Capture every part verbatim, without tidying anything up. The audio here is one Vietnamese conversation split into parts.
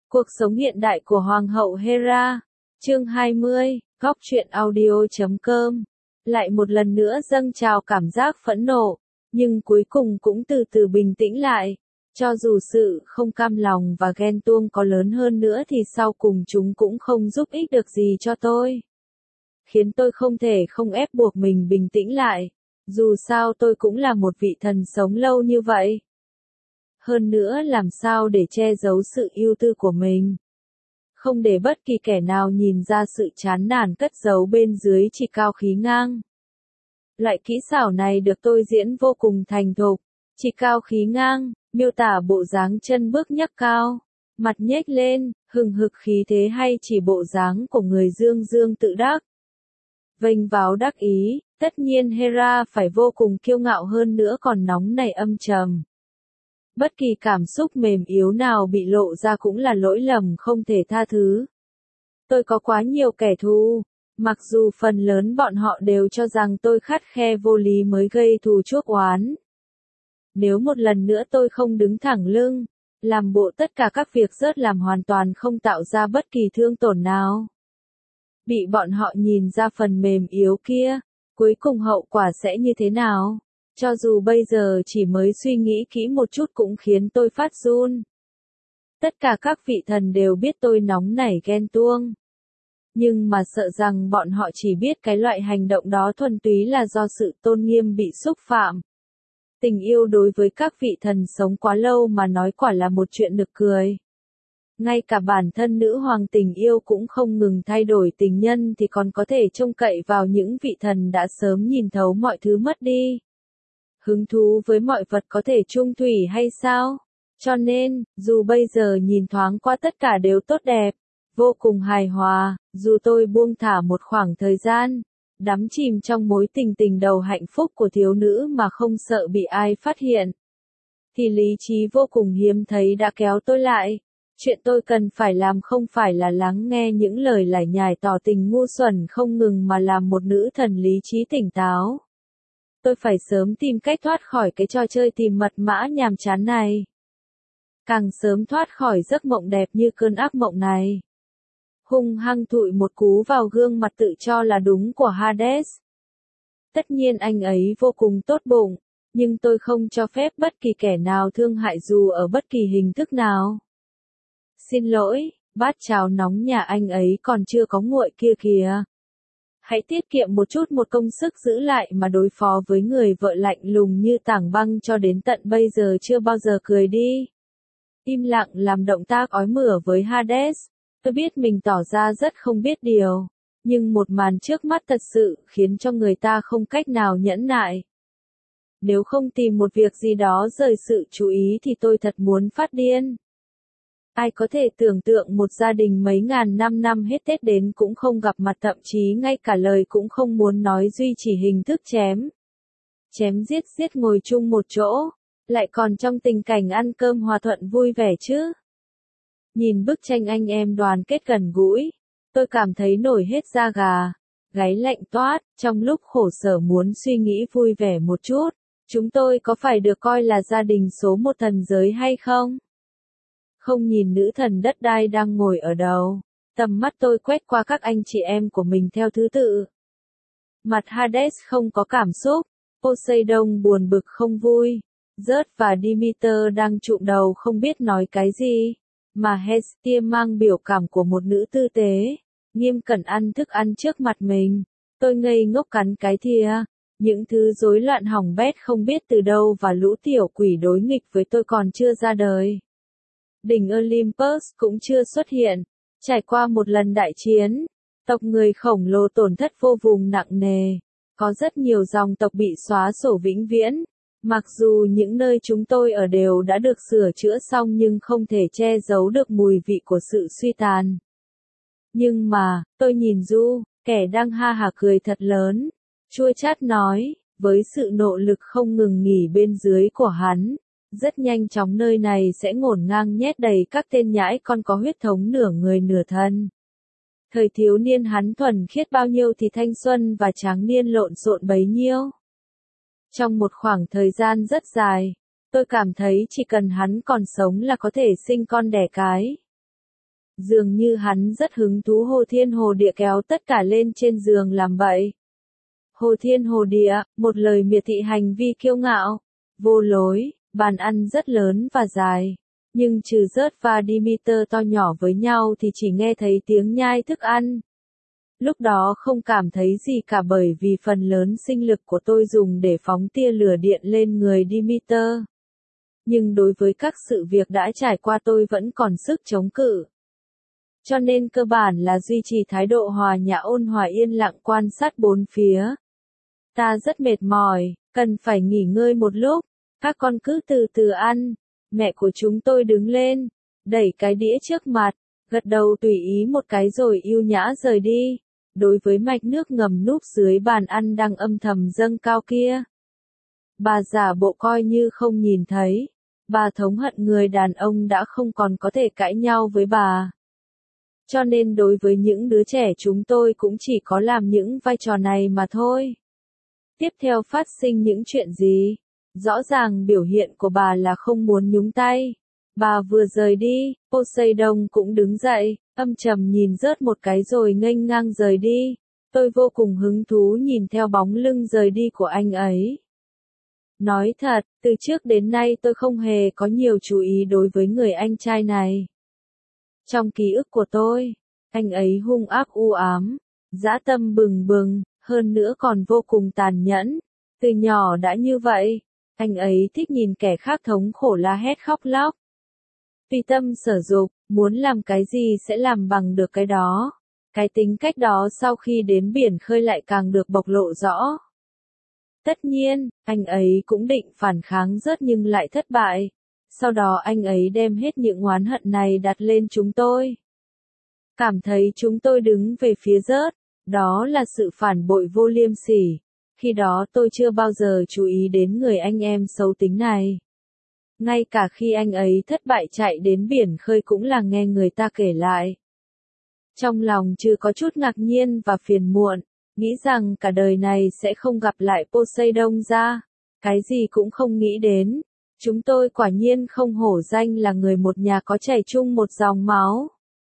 Cuộc sống hiện đại của Hoàng hậu Hera. Chương hai mươi, góc truyện audio chấm com. Lại một lần nữa dâng trào cảm giác phẫn nộ, nhưng cuối cùng cũng từ từ bình tĩnh lại. Cho dù sự không cam lòng và ghen tuông có lớn hơn nữa thì sau cùng chúng cũng không giúp ích được gì cho tôi. Khiến tôi không thể không ép buộc mình bình tĩnh lại. Dù sao tôi cũng là một vị thần sống lâu như vậy. Hơn nữa làm sao để che giấu sự ưu tư của mình. Không để bất kỳ kẻ nào nhìn ra sự chán nản cất giấu bên dưới chỉ cao khí ngang. Loại kỹ xảo này được tôi diễn vô cùng thành thục. Chỉ cao khí ngang, miêu tả bộ dáng chân bước nhấc cao, mặt nhếch lên, hừng hực khí thế hay chỉ bộ dáng của người dương dương tự đắc. Vênh váo đắc ý, tất nhiên Hera phải vô cùng kiêu ngạo hơn nữa còn nóng nảy âm trầm. Bất kỳ cảm xúc mềm yếu nào bị lộ ra cũng là lỗi lầm không thể tha thứ. Tôi có quá nhiều kẻ thù, mặc dù phần lớn bọn họ đều cho rằng tôi khắt khe vô lý mới gây thù chuốc oán. Nếu một lần nữa tôi không đứng thẳng lưng, làm bộ tất cả các việc rớt làm hoàn toàn không tạo ra bất kỳ thương tổn nào. Bị bọn họ nhìn ra phần mềm yếu kia, cuối cùng hậu quả sẽ như thế nào? Cho dù bây giờ chỉ mới suy nghĩ kỹ một chút cũng khiến tôi phát run. Tất cả các vị thần đều biết tôi nóng nảy ghen tuông. Nhưng mà sợ rằng bọn họ chỉ biết cái loại hành động đó thuần túy là do sự tôn nghiêm bị xúc phạm. Tình yêu đối với các vị thần sống quá lâu mà nói quả là một chuyện nực cười. Ngay cả bản thân nữ hoàng tình yêu cũng không ngừng thay đổi tình nhân thì còn có thể trông cậy vào những vị thần đã sớm nhìn thấu mọi thứ mất đi. Hứng thú với mọi vật có thể chung thủy hay sao? Cho nên, dù bây giờ nhìn thoáng qua tất cả đều tốt đẹp, vô cùng hài hòa, dù tôi buông thả một khoảng thời gian, đắm chìm trong mối tình tình đầu hạnh phúc của thiếu nữ mà không sợ bị ai phát hiện, thì lý trí vô cùng hiếm thấy đã kéo tôi lại. Chuyện tôi cần phải làm không phải là lắng nghe những lời lải nhải tỏ tình ngu xuẩn không ngừng mà làm một nữ thần lý trí tỉnh táo. Tôi phải sớm tìm cách thoát khỏi cái trò chơi tìm mật mã nhàm chán này. Càng sớm thoát khỏi giấc mộng đẹp như cơn ác mộng này. Hung hăng thụi một cú vào gương mặt tự cho là đúng của Hades. Tất nhiên anh ấy vô cùng tốt bụng, nhưng tôi không cho phép bất kỳ kẻ nào thương hại dù ở bất kỳ hình thức nào. Xin lỗi, bát cháo nóng nhà anh ấy còn chưa có nguội kia kìa. Hãy tiết kiệm một chút một công sức giữ lại mà đối phó với người vợ lạnh lùng như tảng băng cho đến tận bây giờ chưa bao giờ cười đi. Im lặng làm động tác ói mửa với Hades. Tôi biết mình tỏ ra rất không biết điều, nhưng một màn trước mắt thật sự khiến cho người ta không cách nào nhẫn nại. Nếu không tìm một việc gì đó rời sự chú ý thì tôi thật muốn phát điên. Ai có thể tưởng tượng một gia đình mấy ngàn năm năm hết Tết đến cũng không gặp mặt, thậm chí ngay cả lời cũng không muốn nói, duy chỉ hình thức chém. Chém giết giết ngồi chung một chỗ, lại còn trong tình cảnh ăn cơm hòa thuận vui vẻ chứ. Nhìn bức tranh anh em đoàn kết gần gũi, tôi cảm thấy nổi hết da gà, gáy lạnh toát, trong lúc khổ sở muốn suy nghĩ vui vẻ một chút, chúng tôi có phải được coi là gia đình số một thần giới hay không? Không nhìn nữ thần đất đai đang ngồi ở đầu, tầm mắt tôi quét qua các anh chị em của mình theo thứ tự. Mặt Hades không có cảm xúc, Poseidon buồn bực không vui, Zeus và Demeter đang chụm đầu không biết nói cái gì, mà Hestia mang biểu cảm của một nữ tư tế, nghiêm cẩn ăn thức ăn trước mặt mình. Tôi ngây ngốc cắn cái thìa, những thứ rối loạn hỏng bét không biết từ đâu và lũ tiểu quỷ đối nghịch với tôi còn chưa ra đời. Đỉnh Olympus cũng chưa xuất hiện. Trải qua một lần đại chiến, tộc người khổng lồ tổn thất vô cùng nặng nề. Có rất nhiều dòng tộc bị xóa sổ vĩnh viễn. Mặc dù những nơi chúng tôi ở đều đã được sửa chữa xong nhưng không thể che giấu được mùi vị của sự suy tàn. Nhưng mà, tôi nhìn Du, kẻ đang ha hả cười thật lớn, chua chát nói, với sự nỗ lực không ngừng nghỉ bên dưới của hắn. Rất nhanh chóng nơi này sẽ ngổn ngang nhét đầy các tên nhãi con có huyết thống nửa người nửa thân. Thời thiếu niên hắn thuần khiết bao nhiêu thì thanh xuân và tráng niên lộn xộn bấy nhiêu. Trong một khoảng thời gian rất dài, tôi cảm thấy chỉ cần hắn còn sống là có thể sinh con đẻ cái. Dường như hắn rất hứng thú Hồ Thiên Hồ Địa kéo tất cả lên trên giường làm bậy. Hồ Thiên Hồ Địa, một lời miệt thị hành vi kiêu ngạo, vô lối, bàn ăn rất lớn và dài. Nhưng trừ Rớt và Demeter to nhỏ với nhau thì chỉ nghe thấy tiếng nhai thức ăn. Lúc đó không cảm thấy gì cả bởi vì phần lớn sinh lực của tôi dùng để phóng tia lửa điện lên người Demeter. Nhưng đối với các sự việc đã trải qua tôi vẫn còn sức chống cự. Cho nên cơ bản là duy trì thái độ hòa nhã ôn hòa yên lặng quan sát bốn phía. Ta rất mệt mỏi, cần phải nghỉ ngơi một lúc, các con cứ từ từ ăn. Mẹ của chúng tôi đứng lên, đẩy cái đĩa trước mặt, gật đầu tùy ý một cái rồi yêu nhã rời đi. Đối với mạch nước ngầm núp dưới bàn ăn đang âm thầm dâng cao kia, bà giả bộ coi như không nhìn thấy. Bà thống hận người đàn ông đã không còn có thể cãi nhau với bà. Cho nên đối với những đứa trẻ chúng tôi cũng chỉ có làm những vai trò này mà thôi. Tiếp theo phát sinh những chuyện gì? Rõ ràng biểu hiện của bà là không muốn nhúng tay. Bà vừa rời đi, Poseidon cũng đứng dậy, âm trầm nhìn Rớt một cái rồi nghênh ngang rời đi. Tôi vô cùng hứng thú nhìn theo bóng lưng rời đi của anh ấy. Nói thật, từ trước đến nay tôi không hề có nhiều chú ý đối với người anh trai này. Trong ký ức của tôi, anh ấy hung ác u ám, dã tâm bừng bừng, hơn nữa còn vô cùng tàn nhẫn. Từ nhỏ đã như vậy, anh ấy thích nhìn kẻ khác thống khổ la hét khóc lóc. Tùy tâm sở dục, muốn làm cái gì sẽ làm bằng được cái đó. Cái tính cách đó sau khi đến biển khơi lại càng được bộc lộ rõ. Tất nhiên, anh ấy cũng định phản kháng Rớt nhưng lại thất bại. Sau đó anh ấy đem hết những oán hận này đặt lên chúng tôi. Cảm thấy chúng tôi đứng về phía Rớt, đó là sự phản bội vô liêm sỉ. Khi đó tôi chưa bao giờ chú ý đến người anh em xấu tính này. Ngay cả khi anh ấy thất bại chạy đến biển khơi cũng là nghe người ta kể lại. Trong lòng chưa có chút ngạc nhiên và phiền muộn, nghĩ rằng cả đời này sẽ không gặp lại Poseidon ra. Cái gì cũng không nghĩ đến. Chúng tôi quả nhiên không hổ danh là người một nhà có chảy chung một dòng máu.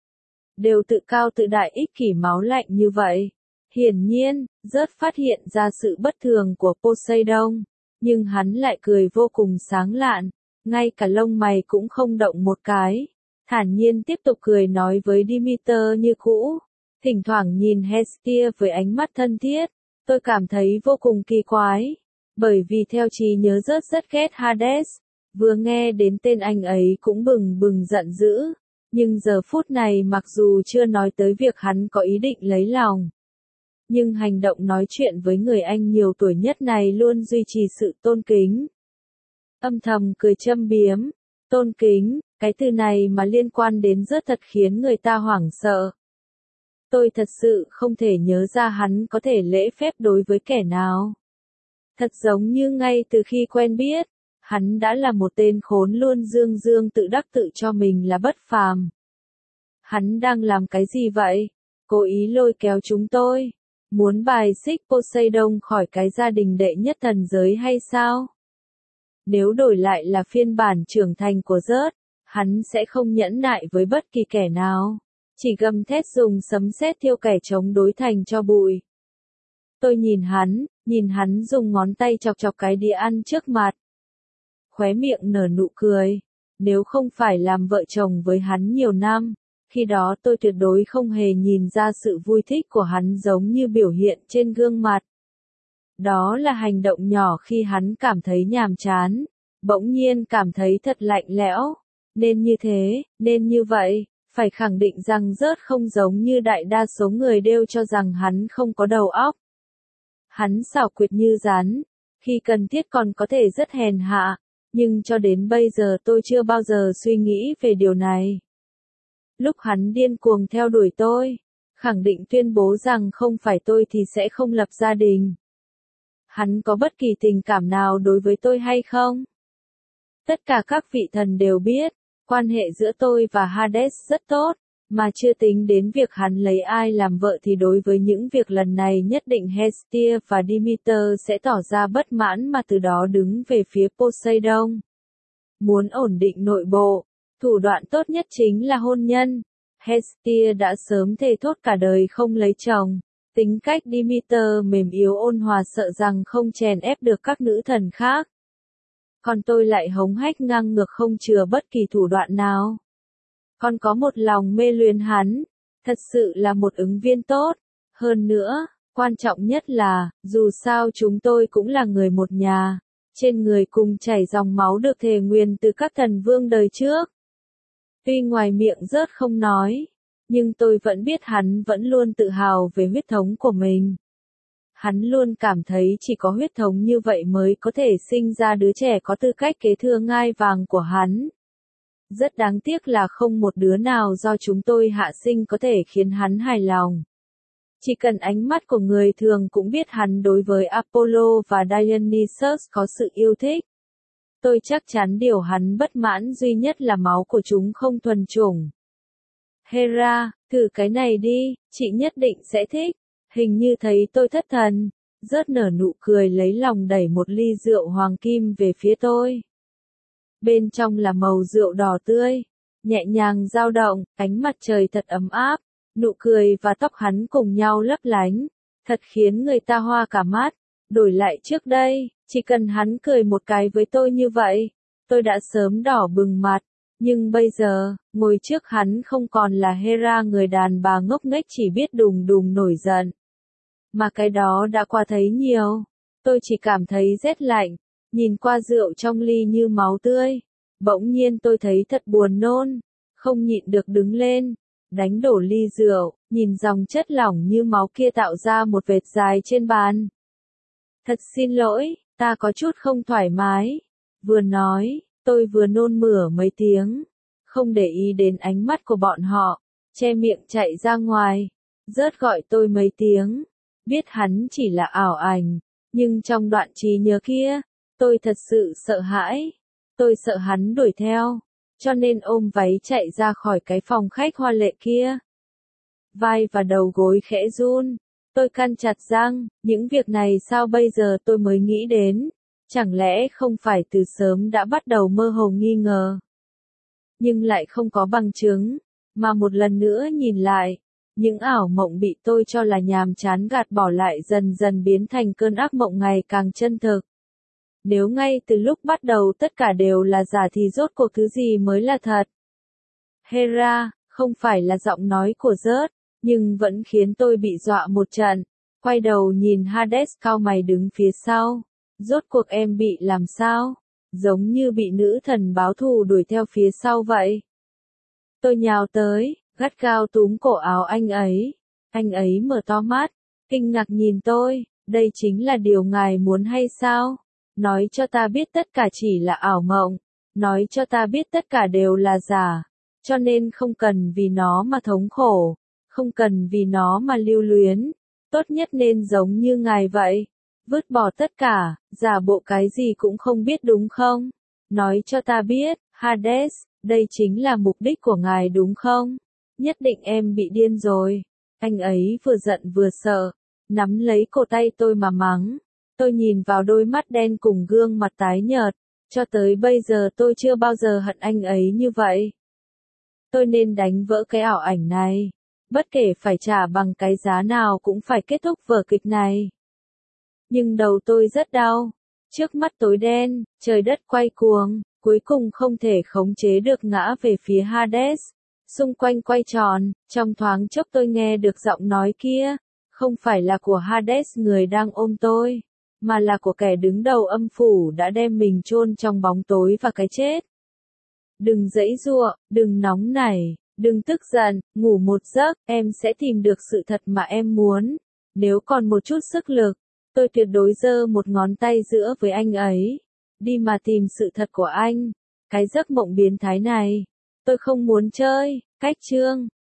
Đều tự cao tự đại ích kỷ máu lạnh như vậy. Hiển nhiên, Rớt phát hiện ra sự bất thường của Poseidon, nhưng hắn lại cười vô cùng sáng lạn, ngay cả lông mày cũng không động một cái, thản nhiên tiếp tục cười nói với Demeter như cũ, thỉnh thoảng nhìn Hestia với ánh mắt thân thiết, tôi cảm thấy vô cùng kỳ quái, bởi vì theo trí nhớ Rớt rất ghét Hades, vừa nghe đến tên anh ấy cũng bừng bừng giận dữ, nhưng giờ phút này mặc dù chưa nói tới việc hắn có ý định lấy lòng. Nhưng hành động nói chuyện với người anh nhiều tuổi nhất này luôn duy trì sự tôn kính. Âm thầm cười châm biếm, tôn kính, cái từ này mà liên quan đến Rớt thật khiến người ta hoảng sợ. Tôi thật sự không thể nhớ ra hắn có thể lễ phép đối với kẻ nào. Thật giống như ngay từ khi quen biết, hắn đã là một tên khốn luôn dương dương tự đắc tự cho mình là bất phàm. Hắn đang làm cái gì vậy? Cố ý lôi kéo chúng tôi. Muốn bài xích Poseidon khỏi cái gia đình đệ nhất thần giới hay sao? Nếu đổi lại là phiên bản trưởng thành của Rớt, hắn sẽ không nhẫn nại với bất kỳ kẻ nào. Chỉ gầm thét dùng sấm sét thiêu kẻ chống đối thành cho bụi. Tôi nhìn hắn, nhìn hắn dùng ngón tay chọc chọc cái đĩa ăn trước mặt. Khóe miệng nở nụ cười. Nếu không phải làm vợ chồng với hắn nhiều năm, khi đó tôi tuyệt đối không hề nhìn ra sự vui thích của hắn giống như biểu hiện trên gương mặt. Đó là hành động nhỏ khi hắn cảm thấy nhàm chán, bỗng nhiên cảm thấy thật lạnh lẽo. Nên như thế, nên như vậy, phải khẳng định rằng Rớt không giống như đại đa số người đều cho rằng hắn không có đầu óc. Hắn xảo quyệt như rắn, khi cần thiết còn có thể rất hèn hạ, nhưng cho đến bây giờ tôi chưa bao giờ suy nghĩ về điều này. Lúc hắn điên cuồng theo đuổi tôi, khẳng định tuyên bố rằng không phải tôi thì sẽ không lập gia đình. Hắn có bất kỳ tình cảm nào đối với tôi hay không? Tất cả các vị thần đều biết, quan hệ giữa tôi và Hades rất tốt, mà chưa tính đến việc hắn lấy ai làm vợ thì đối với những việc lần này nhất định Hestia và Demeter sẽ tỏ ra bất mãn mà từ đó đứng về phía Poseidon. Muốn ổn định nội bộ, thủ đoạn tốt nhất chính là hôn nhân. Hestia đã sớm thề thốt cả đời không lấy chồng. Tính cách Demeter mềm yếu ôn hòa sợ rằng không chèn ép được các nữ thần khác. Còn tôi lại hống hách ngang ngược không chừa bất kỳ thủ đoạn nào. Còn có một lòng mê luyến hắn, thật sự là một ứng viên tốt. Hơn nữa, quan trọng nhất là, dù sao chúng tôi cũng là người một nhà, trên người cùng chảy dòng máu được thề nguyền từ các thần vương đời trước. Tuy ngoài miệng rớt không nói, nhưng tôi vẫn biết hắn vẫn luôn tự hào về huyết thống của mình. Hắn luôn cảm thấy chỉ có huyết thống như vậy mới có thể sinh ra đứa trẻ có tư cách kế thừa ngai vàng của hắn. Rất đáng tiếc là không một đứa nào do chúng tôi hạ sinh có thể khiến hắn hài lòng. Chỉ cần ánh mắt của người thường cũng biết hắn đối với Apollo và Dionysus có sự yêu thích. Tôi chắc chắn điều hắn bất mãn duy nhất là máu của chúng không thuần chủng. Hera, thử cái này đi, chị nhất định sẽ thích. Hình như thấy tôi thất thần, rớt nở nụ cười lấy lòng đẩy một ly rượu hoàng kim về phía tôi. Bên trong là màu rượu đỏ tươi, nhẹ nhàng dao động, ánh mặt trời thật ấm áp, nụ cười và tóc hắn cùng nhau lấp lánh, thật khiến người ta hoa cả mắt. Đổi lại trước đây, chỉ cần hắn cười một cái với tôi như vậy, tôi đã sớm đỏ bừng mặt. Nhưng bây giờ, ngồi trước hắn không còn là Hera người đàn bà ngốc nghếch chỉ biết đùng đùng nổi giận. Mà cái đó đã qua thấy nhiều. Tôi chỉ cảm thấy rét lạnh, nhìn qua rượu trong ly như máu tươi. Bỗng nhiên tôi thấy thật buồn nôn, không nhịn được đứng lên, đánh đổ ly rượu, nhìn dòng chất lỏng như máu kia tạo ra một vệt dài trên bàn. Thật xin lỗi, ta có chút không thoải mái. Vừa nói, tôi vừa nôn mửa mấy tiếng, không để ý đến ánh mắt của bọn họ, che miệng chạy ra ngoài, rớt gọi tôi mấy tiếng, biết hắn chỉ là ảo ảnh, nhưng trong đoạn trí nhớ kia, tôi thật sự sợ hãi, tôi sợ hắn đuổi theo, cho nên ôm váy chạy ra khỏi cái phòng khách hoa lệ kia. Vai và đầu gối khẽ run, tôi căn chặt răng, những việc này sao bây giờ tôi mới nghĩ đến. Chẳng lẽ không phải từ sớm đã bắt đầu mơ hồ nghi ngờ? Nhưng lại không có bằng chứng, mà một lần nữa nhìn lại, những ảo mộng bị tôi cho là nhàm chán gạt bỏ lại dần dần biến thành cơn ác mộng ngày càng chân thực. Nếu ngay từ lúc bắt đầu tất cả đều là giả thì rốt cuộc thứ gì mới là thật? Hera, không phải là giọng nói của Zeus, nhưng vẫn khiến tôi bị dọa một trận. Quay đầu nhìn Hades cau mày đứng phía sau. Rốt cuộc em bị làm sao? Giống như bị nữ thần báo thù đuổi theo phía sau vậy. Tôi nhào tới, gắt gao túm cổ áo anh ấy. Anh ấy mở to mắt, kinh ngạc nhìn tôi, đây chính là điều ngài muốn hay sao? Nói cho ta biết tất cả chỉ là ảo mộng, nói cho ta biết tất cả đều là giả, cho nên không cần vì nó mà thống khổ, không cần vì nó mà lưu luyến, tốt nhất nên giống như ngài vậy. Vứt bỏ tất cả, giả bộ cái gì cũng không biết đúng không? Nói cho ta biết, Hades, đây chính là mục đích của ngài đúng không? Nhất định em bị điên rồi. Anh ấy vừa giận vừa sợ, nắm lấy cổ tay tôi mà mắng. Tôi nhìn vào đôi mắt đen cùng gương mặt tái nhợt, cho tới bây giờ tôi chưa bao giờ hận anh ấy như vậy. Tôi nên đánh vỡ cái ảo ảnh này, bất kể phải trả bằng cái giá nào cũng phải kết thúc vở kịch này. Nhưng đầu tôi rất đau, trước mắt tối đen, trời đất quay cuồng, cuối cùng không thể khống chế được ngã về phía Hades. Xung quanh quay tròn, trong thoáng chốc tôi nghe được giọng nói kia, không phải là của Hades người đang ôm tôi, mà là của kẻ đứng đầu âm phủ đã đem mình chôn trong bóng tối và cái chết. Đừng giãy giụa, đừng nóng nảy, đừng tức giận, ngủ một giấc, em sẽ tìm được sự thật mà em muốn. Nếu còn một chút sức lực, tôi tuyệt đối giơ một ngón tay giữa với anh ấy, đi mà tìm sự thật của anh. Cái giấc mộng biến thái này, tôi không muốn chơi. Cách chương